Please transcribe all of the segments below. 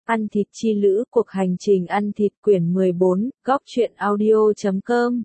Ăn thịt chi lữ, cuộc hành trình ăn thịt quyển 14, góc truyện audio.com.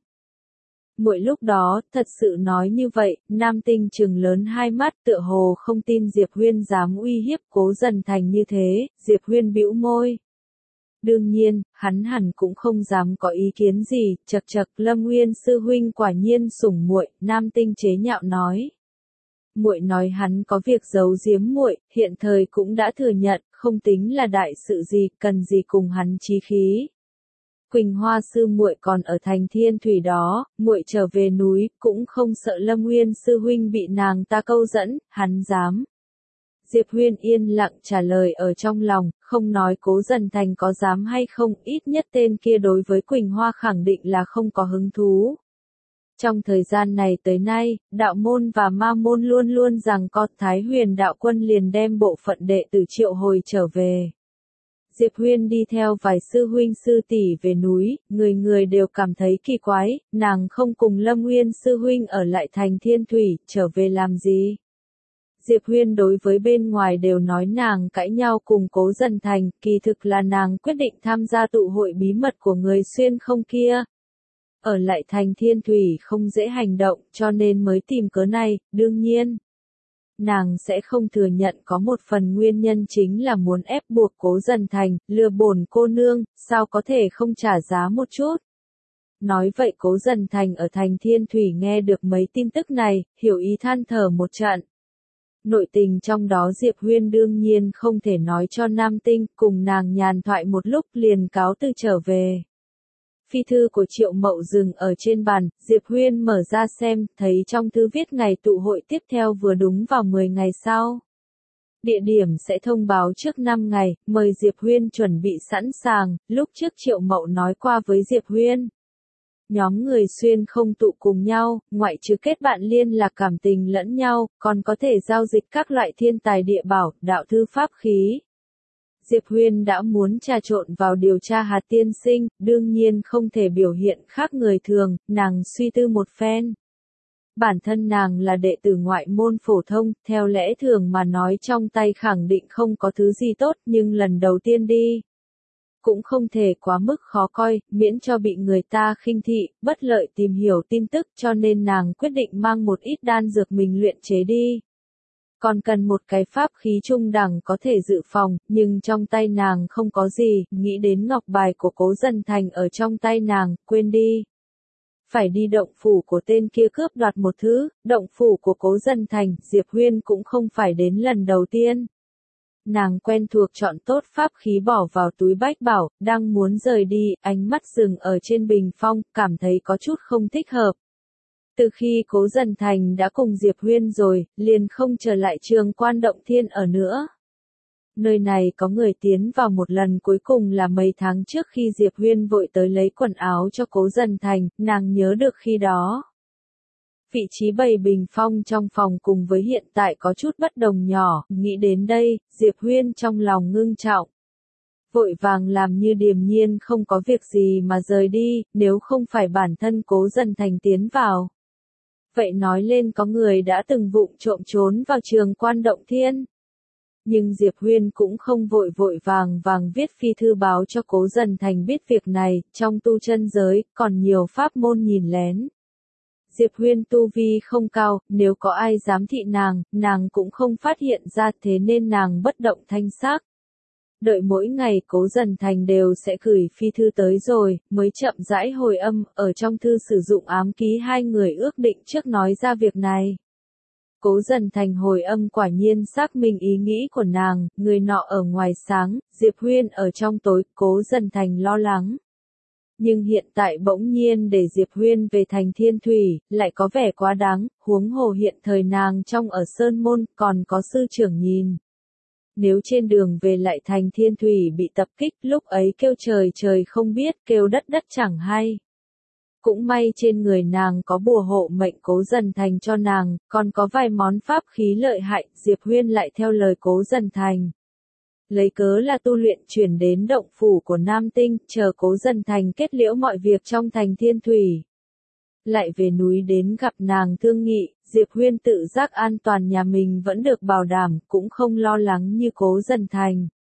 Muội lúc đó, thật sự nói như vậy, Nam Tinh trừng lớn hai mắt tựa hồ không tin Diệp Huyên dám uy hiếp Cố Dần Thành như thế, Diệp Huyên bĩu môi. Đương nhiên, hắn hẳn cũng không dám có ý kiến gì, chậc chậc, Lâm Nguyên sư huynh quả nhiên sủng muội, Nam Tinh chế nhạo nói. Muội nói hắn có việc giấu giếm muội, hiện thời cũng đã thừa nhận, không tính là đại sự gì, cần gì cùng hắn chí khí. Quỳnh Hoa sư muội còn ở thành Thiên Thủy đó, muội trở về núi, cũng không sợ Lâm Nguyên sư huynh bị nàng ta câu dẫn, hắn dám. Diệp Huyên yên lặng trả lời ở trong lòng, không nói Cố Dần Thành có dám hay không, ít nhất tên kia đối với Quỳnh Hoa khẳng định là không có hứng thú. Trong thời gian này tới nay, đạo môn và ma môn luôn luôn rằng có Thái Huyền đạo quân liền đem bộ phận đệ tử triệu hồi trở về. Diệp Huyên đi theo vài sư huynh sư tỷ về núi, người người đều cảm thấy kỳ quái, nàng không cùng Lâm Nguyên sư huynh ở lại thành Thiên Thủy, trở về làm gì? Diệp Huyên đối với bên ngoài đều nói nàng cãi nhau cùng Cố Dần Thành, kỳ thực là nàng quyết định tham gia tụ hội bí mật của người xuyên không kia. Ở lại thành Thiên Thủy không dễ hành động, cho nên mới tìm cớ này, đương nhiên. Nàng sẽ không thừa nhận có một phần nguyên nhân chính là muốn ép buộc Cố Dần Thành, lừa bổn cô nương, sao có thể không trả giá một chút. Nói vậy Cố Dần Thành ở thành Thiên Thủy nghe được mấy tin tức này, hiểu ý than thở một trận. Nội tình trong đó Diệp Huyên đương nhiên không thể nói cho Nam Tinh, cùng nàng nhàn thoại một lúc liền cáo từ trở về. Phi thư của Triệu Mậu dừng ở trên bàn, Diệp Huyên mở ra xem, thấy trong thư viết ngày tụ hội tiếp theo vừa đúng vào 10 ngày sau. Địa điểm sẽ thông báo trước 5 ngày, mời Diệp Huyên chuẩn bị sẵn sàng, lúc trước Triệu Mậu nói qua với Diệp Huyên. Nhóm người xuyên không tụ cùng nhau, ngoại trừ kết bạn liên lạc cảm tình lẫn nhau, còn có thể giao dịch các loại thiên tài địa bảo, đạo thư pháp khí. Diệp Huyên đã muốn trà trộn vào điều tra Hạt tiên sinh, đương nhiên không thể biểu hiện khác người thường, nàng suy tư một phen. Bản thân nàng là đệ tử ngoại môn phổ thông, theo lẽ thường mà nói trong tay khẳng định không có thứ gì tốt, nhưng lần đầu tiên đi. Cũng không thể quá mức khó coi, miễn cho bị người ta khinh thị, bất lợi tìm hiểu tin tức, cho nên nàng quyết định mang một ít đan dược mình luyện chế đi. Còn cần một cái pháp khí trung đẳng có thể dự phòng, nhưng trong tay nàng không có gì, nghĩ đến ngọc bài của Cố Dần Thành ở trong tay nàng, quên đi. Phải đi động phủ của tên kia cướp đoạt một thứ, động phủ của Cố Dần Thành, Diệp Huyên cũng không phải đến lần đầu tiên. Nàng quen thuộc chọn tốt pháp khí bỏ vào túi bách bảo, đang muốn rời đi, ánh mắt dừng ở trên bình phong, cảm thấy có chút không thích hợp. Từ khi Cố Dần Thành đã cùng Diệp Huyên rồi, liền không trở lại Trường Quan Động Thiên ở nữa. Nơi này có người tiến vào một lần cuối cùng là mấy tháng trước khi Diệp Huyên vội tới lấy quần áo cho Cố Dần Thành, nàng nhớ được khi đó. Vị trí bày bình phong trong phòng cùng với hiện tại có chút bất đồng nhỏ, nghĩ đến đây, Diệp Huyên trong lòng ngưng trọng. Vội vàng làm như điềm nhiên không có việc gì mà rời đi, nếu không phải bản thân Cố Dần Thành tiến vào. Vậy nói lên có người đã từng vụng trộm trốn vào Trường Quan Động Thiên. Nhưng Diệp Huyên cũng không vội vàng viết phi thư báo cho Cố Dần Thành biết việc này, trong tu chân giới, còn nhiều pháp môn nhìn lén. Diệp Huyên tu vi không cao, nếu có ai dám thị nàng cũng không phát hiện ra, thế nên nàng bất động thanh sắc. Đợi mỗi ngày Cố Dần Thành đều sẽ gửi phi thư tới rồi, mới chậm rãi hồi âm, ở trong thư sử dụng ám ký hai người ước định trước nói ra việc này. Cố Dần Thành hồi âm quả nhiên xác minh ý nghĩ của nàng, người nọ ở ngoài sáng, Diệp Huyên ở trong tối, Cố Dần Thành lo lắng. Nhưng hiện tại bỗng nhiên để Diệp Huyên về thành Thiên Thủy, lại có vẻ quá đáng, huống hồ hiện thời nàng trong ở Sơn Môn, còn có sư trưởng nhìn. Nếu trên đường về lại thành Thiên Thủy bị tập kích, lúc ấy kêu trời trời không biết, kêu đất đất chẳng hay. Cũng may trên người nàng có bùa hộ mệnh Cố Dần Thành cho nàng, còn có vài món pháp khí lợi hại, Diệp Huyên lại theo lời Cố Dần Thành. Lấy cớ là tu luyện chuyển đến động phủ của Nam Tinh, chờ Cố Dần Thành kết liễu mọi việc trong thành Thiên Thủy. Lại về núi đến gặp nàng thương nghị, Diệp Huyên tự giác an toàn nhà mình vẫn được bảo đảm, cũng không lo lắng như Cố Dần Thành.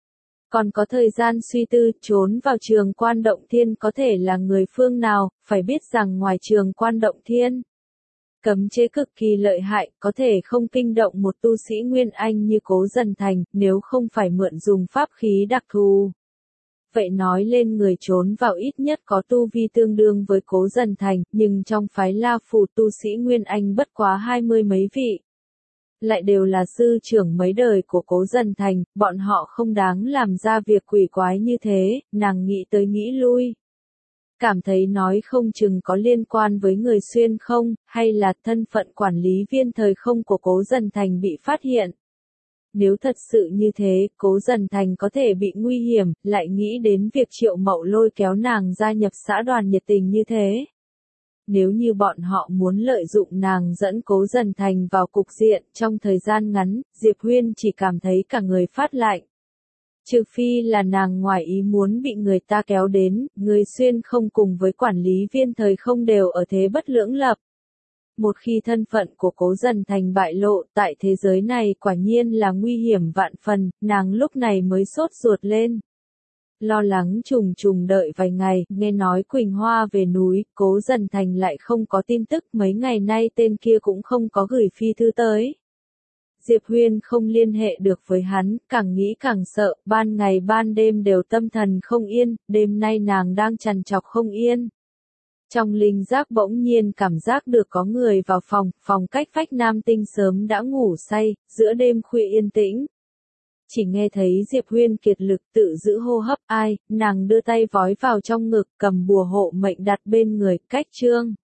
Còn có thời gian suy tư, trốn vào Trường Quan Động Thiên có thể là người phương nào, phải biết rằng ngoài Trường Quan Động Thiên, cấm chế cực kỳ lợi hại, có thể không kinh động một tu sĩ Nguyên Anh như Cố Dần Thành, nếu không phải mượn dùng pháp khí đặc thù. Vậy nói lên người trốn vào ít nhất có tu vi tương đương với Cố Dần Thành, nhưng trong phái La Phù tu sĩ Nguyên Anh bất quá 20 mấy vị. Lại đều là sư trưởng mấy đời của Cố Dần Thành, bọn họ không đáng làm ra việc quỷ quái như thế, nàng nghĩ tới nghĩ lui. Cảm thấy nói không chừng có liên quan với người xuyên không, hay là thân phận quản lý viên thời không của Cố Dần Thành bị phát hiện. Nếu thật sự như thế, Cố Dần Thành có thể bị nguy hiểm, lại nghĩ đến việc Triệu Mậu lôi kéo nàng gia nhập xã đoàn nhiệt tình như thế. Nếu như bọn họ muốn lợi dụng nàng dẫn Cố Dần Thành vào cục diện, trong thời gian ngắn, Diệp Huyên chỉ cảm thấy cả người phát lạnh. Trừ phi là nàng ngoài ý muốn bị người ta kéo đến, người xuyên không cùng với quản lý viên thời không đều ở thế bất lưỡng lập. Một khi thân phận của Cố Dần Thành bại lộ tại thế giới này quả nhiên là nguy hiểm vạn phần, nàng lúc này mới sốt ruột lên. Lo lắng trùng trùng đợi vài ngày, nghe nói Quỳnh Hoa về núi, Cố Dần Thành lại không có tin tức, mấy ngày nay tên kia cũng không có gửi phi thư tới. Diệp Huyên không liên hệ được với hắn, càng nghĩ càng sợ, ban ngày ban đêm đều tâm thần không yên, đêm nay nàng đang trằn trọc không yên. Trong linh giác bỗng nhiên cảm giác được có người vào phòng cách vách Nam Tinh sớm đã ngủ say, giữa đêm khuya yên tĩnh. Chỉ nghe thấy Diệp Huyên kiệt lực tự giữ hô hấp ai, nàng đưa tay vói vào trong ngực cầm bùa hộ mệnh đặt bên người, cách chương.